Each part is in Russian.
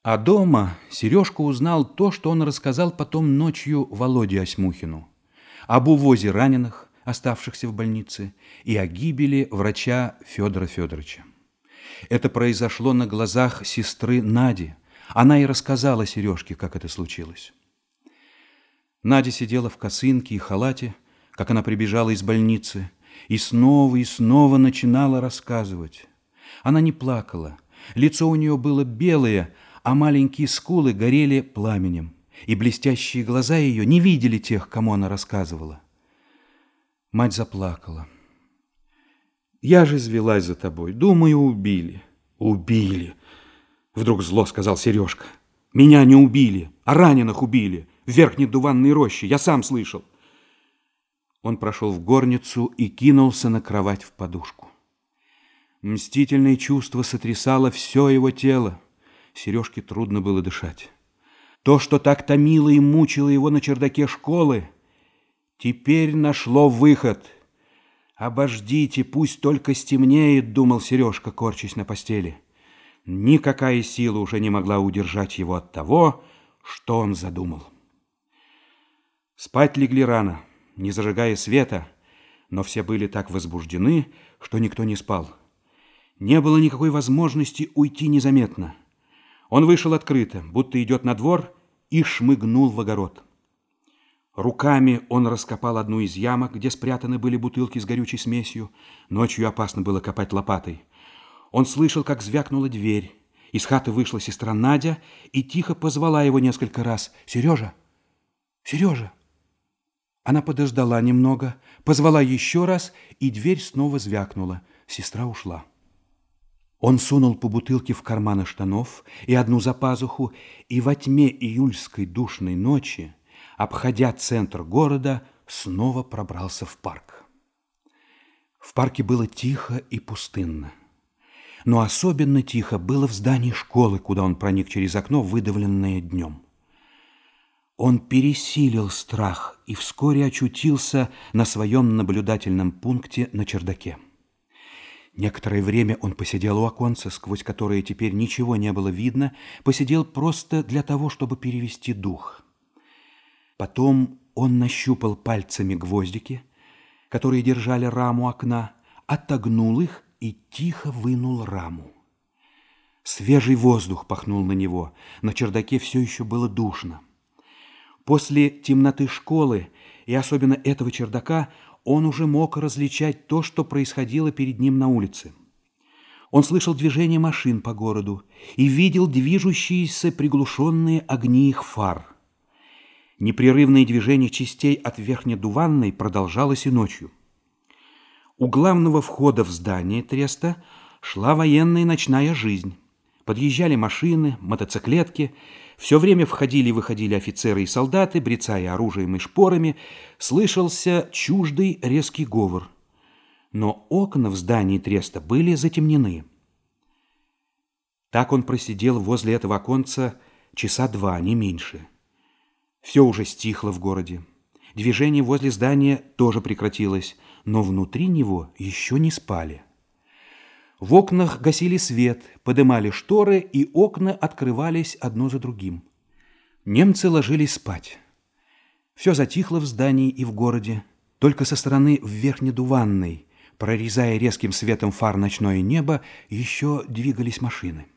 А дома Сережка узнал то, что он рассказал потом ночью Володе Осьмухину. Об увозе раненых, оставшихся в больнице, и о гибели врача Федора Федоровича. Это произошло на глазах сестры Нади. Она и рассказала Сережке, как это случилось. Надя сидела в косынке и халате, как она прибежала из больницы, и снова начинала рассказывать. Она не плакала, лицо у нее было белое, а маленькие скулы горели пламенем, и блестящие глаза ее не видели тех, кому она рассказывала. Мать заплакала. «Я же извелась за тобой, думаю, убили». «Убили!» — вдруг зло сказал Сережка. «Меня не убили, а раненых убили в Верхней Дуванной роще, я сам слышал». Он прошел в горницу и кинулся на кровать в подушку. Мстительное чувство сотрясало все его тело. Сережке трудно было дышать. То, что так томило и мучило его на чердаке школы, теперь нашло выход. «Обождите, пусть только стемнеет», — думал Сережка, корчась на постели. Никакая сила уже не могла удержать его от того, что он задумал. Спать легли рано, не зажигая света, но все были так возбуждены, что никто не спал. Не было никакой возможности уйти незаметно. Он вышел открыто, будто идет на двор, и шмыгнул в огород. Руками он раскопал одну из ямок, где спрятаны были бутылки с горючей смесью. Ночью опасно было копать лопатой. Он слышал, как звякнула дверь. Из хаты вышла сестра Надя и тихо позвала его несколько раз. «Сережа! Сережа!» Она подождала немного, позвала еще раз, и дверь снова звякнула. Сестра ушла. Он сунул по бутылке в карманы штанов и одну за пазуху, и во тьме июльской душной ночи, обходя центр города, снова пробрался в парк. В парке было тихо и пустынно. Но особенно тихо было в здании школы, куда он проник через окно, выдавленное днем. Он пересилил страх и вскоре очутился на своем наблюдательном пункте на чердаке. Некоторое время он посидел у оконца, сквозь которое теперь ничего не было видно, посидел просто для того, чтобы перевести дух. Потом он нащупал пальцами гвоздики, которые держали раму окна, отогнул их и тихо вынул раму. Свежий воздух пахнул на него, на чердаке все еще было душно. После темноты школы, и особенно этого чердака, он уже мог различать то, что происходило перед ним на улице. Он слышал движение машин по городу и видел движущиеся приглушенные огни их фар. Непрерывное движение частей от Верхнедуванной продолжалось и ночью. У главного входа в здание треста шла военная ночная жизнь. Подъезжали машины, мотоциклетки, все время входили и выходили офицеры и солдаты, брецая оружием и шпорами, слышался чуждый резкий говор. Но окна в здании треста были затемнены. Так он просидел возле этого оконца часа два, не меньше. Все уже стихло в городе. Движение возле здания тоже прекратилось, но внутри него еще не спали. В окнах гасили свет, подымали шторы, и окна открывались одно за другим. Немцы ложились спать. Все затихло в здании и в городе. Только со стороны Верхнедуванной, прорезая резким светом фар ночное небо, еще двигались машины.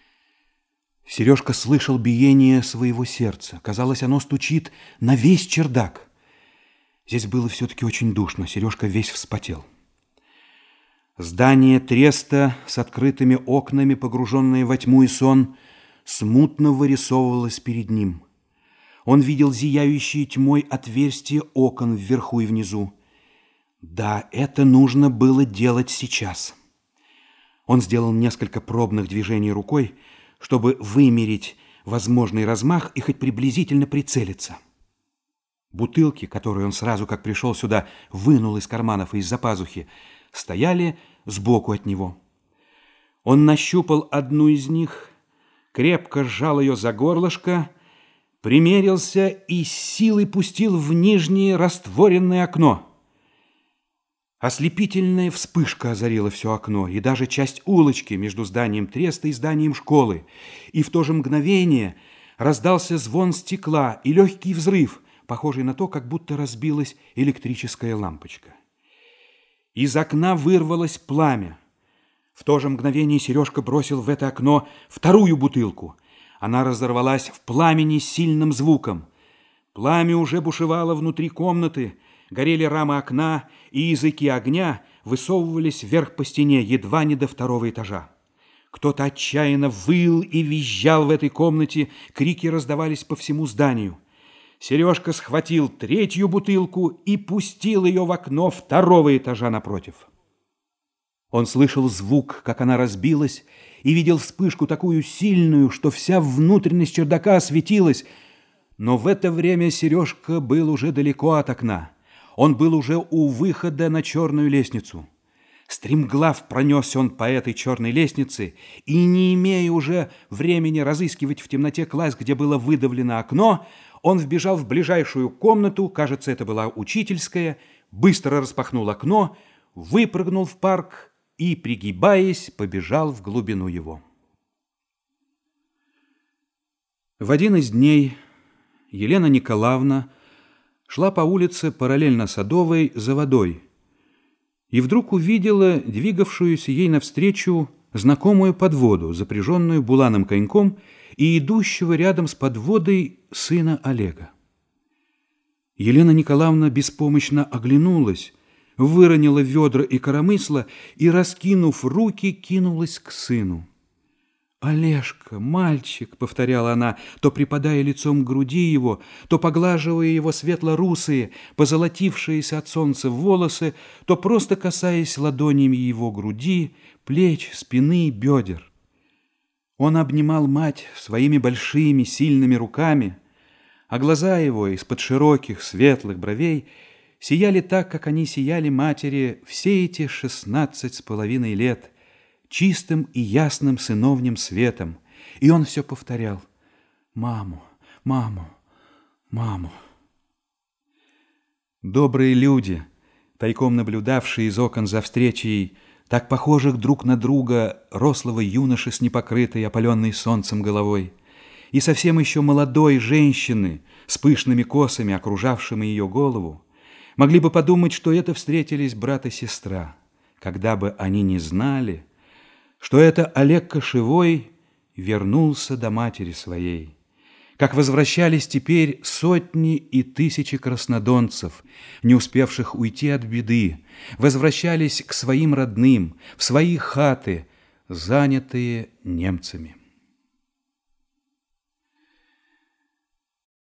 Сережка слышал биение своего сердца. Казалось, оно стучит на весь чердак. Здесь было все-таки очень душно. Сережка весь вспотел. Здание треста с открытыми окнами, погруженное во тьму и сон, смутно вырисовывалось перед ним. Он видел зияющие тьмой отверстия окон вверху и внизу. Да, это нужно было делать сейчас. Он сделал несколько пробных движений рукой, чтобы вымерить возможный размах и хоть приблизительно прицелиться. Бутылки, которые он сразу, как пришел сюда, вынул из карманов и из-за пазухи, стояли сбоку от него. Он нащупал одну из них, крепко сжал ее за горлышко, примерился и с силой пустил в нижнее растворенное окно. Ослепительная вспышка озарила все окно, и даже часть улочки между зданием треста и зданием школы. И в то же мгновение раздался звон стекла и легкий взрыв, похожий на то, как будто разбилась электрическая лампочка. Из окна вырвалось пламя. В то же мгновение Сережка бросил в это окно вторую бутылку. Она разорвалась в пламени с сильным звуком. Пламя уже бушевало внутри комнаты, горели рамы окна, и языки огня высовывались вверх по стене, едва не до второго этажа. Кто-то отчаянно выл и визжал в этой комнате, крики раздавались по всему зданию. Сережка схватил третью бутылку и пустил ее в окно второго этажа напротив. Он слышал звук, как она разбилась, и видел вспышку такую сильную, что вся внутренность чердака осветилась. Но в это время Сережка был уже далеко от окна. Он был уже у выхода на черную лестницу. Стремглав пронесся он по этой черной лестнице, и, не имея уже времени разыскивать в темноте класс, где было выдавлено окно, он вбежал в ближайшую комнату, кажется, это была учительская, быстро распахнул окно, выпрыгнул в парк и, пригибаясь, побежал в глубину его. В один из дней Елена Николаевна шла по улице параллельно Садовой за водой и вдруг увидела двигавшуюся ей навстречу знакомую подводу, запряженную буланым коньком, и идущего рядом с подводой сына Олега. Елена Николаевна беспомощно оглянулась, выронила ведра и коромысла и, раскинув руки, кинулась к сыну. «Олежка, мальчик!» — повторяла она, то припадая лицом к груди его, то поглаживая его светло-русые, позолотившиеся от солнца волосы, то просто касаясь ладонями его груди, плеч, спины, бедер. Он обнимал мать своими большими сильными руками, а глаза его из-под широких светлых бровей сияли так, как они сияли матери все эти 16,5 лет, чистым и ясным сыновним светом, и он все повторял: «Маму, маму, маму». Добрые люди, тайком наблюдавшие из окон за встречей так похожих друг на друга рослого юноши с непокрытой, опаленной солнцем головой, и совсем еще молодой женщины с пышными косами, окружавшими ее голову, могли бы подумать, что это встретились брат и сестра, когда бы они не знали, что это Олег Кошевой вернулся до матери своей, как возвращались теперь сотни и тысячи краснодонцев, не успевших уйти от беды, возвращались к своим родным, в свои хаты, занятые немцами.